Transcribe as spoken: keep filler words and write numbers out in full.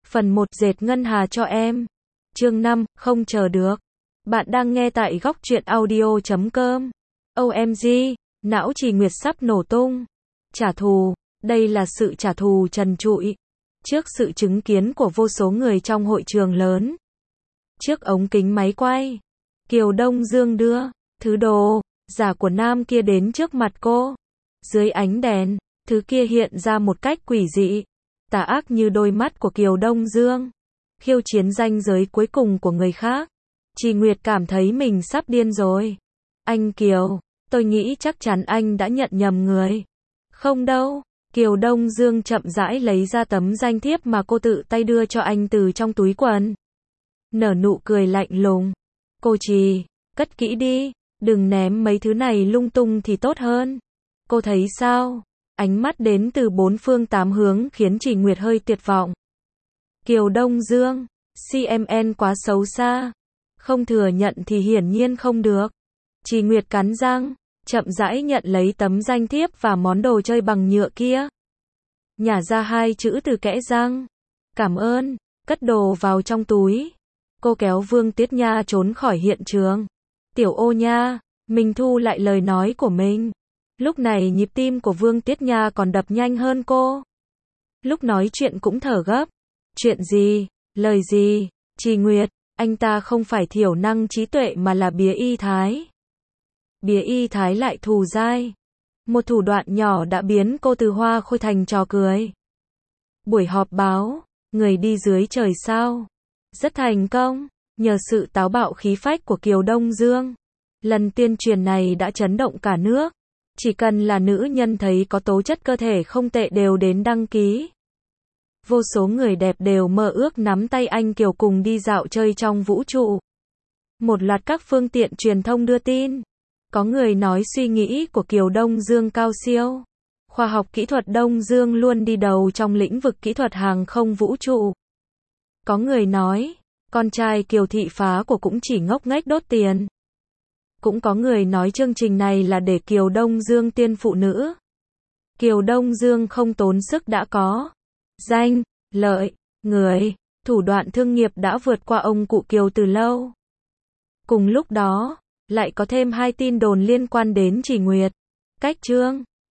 Phần một dệt ngân hà cho em. Chương năm, không chờ được. Bạn đang nghe tại góc truyện audio chấm com. o em giê, não Trì Nguyệt sắp nổ tung. Trả thù, đây là sự trả thù trần trụi. Trước sự chứng kiến của vô số người trong hội trường lớn. Trước ống kính máy quay, Kiều Đông Dương đưa thứ đồ giả của nam kia đến trước mặt cô. Dưới ánh đèn, thứ kia hiện ra một cách quỷ dị, tà ác như đôi mắt của Kiều Đông Dương, khiêu chiến ranh giới cuối cùng của người khác. Trì Nguyệt cảm thấy mình sắp điên rồi. Anh Kiều, tôi nghĩ chắc chắn anh đã nhận nhầm người. Không đâu. Kiều Đông Dương chậm rãi lấy ra tấm danh thiếp mà cô tự tay đưa cho anh từ trong túi quần. Nở nụ cười lạnh lùng. Cô Trì, cất kỹ đi, đừng ném mấy thứ này lung tung thì tốt hơn. Cô thấy sao? Ánh mắt đến từ bốn phương tám hướng khiến Trì Nguyệt hơi tuyệt vọng. Kiều Đông Dương, xê em en quá xấu xa. Không thừa nhận thì hiển nhiên không được. Trì Nguyệt cắn răng, chậm rãi nhận lấy tấm danh thiếp và món đồ chơi bằng nhựa kia. Nhả ra hai chữ từ kẽ răng. Cảm ơn, cất đồ vào trong túi. Cô kéo Vương Tiết Nha trốn khỏi hiện trường. Tiểu Ô Nha, mình thu lại lời nói của mình. Lúc này nhịp tim của Vương Tiết Nha còn đập nhanh hơn cô. Lúc nói chuyện cũng thở gấp. Chuyện gì? Lời gì? Trì Nguyệt, anh ta không phải thiểu năng trí tuệ mà là bía y thái. Bía y thái lại thù dai. Một thủ đoạn nhỏ đã biến cô từ hoa khôi thành trò cười. Buổi họp báo, người đi dưới trời sao? Rất thành công, nhờ sự táo bạo khí phách của Kiều Đông Dương. Lần tuyên truyền này đã chấn động cả nước. Chỉ cần là nữ nhân thấy có tố chất cơ thể không tệ đều đến đăng ký. Vô số người đẹp đều mơ ước nắm tay anh Kiều cùng đi dạo chơi trong vũ trụ. Một loạt các phương tiện truyền thông đưa tin. Có người nói suy nghĩ của Kiều Đông Dương cao siêu. Khoa học kỹ thuật Đông Dương luôn đi đầu trong lĩnh vực kỹ thuật hàng không vũ trụ. Có người nói, con trai Kiều thị phá của cũng chỉ ngốc nghếch đốt tiền. Cũng có người nói chương trình này là để Kiều Đông Dương tiên phụ nữ. Kiều Đông Dương không tốn sức đã có danh, lợi, người, thủ đoạn thương nghiệp đã vượt qua ông cụ Kiều từ lâu. Cùng lúc đó, lại có thêm hai tin đồn liên quan đến Trì Nguyệt. Cách chương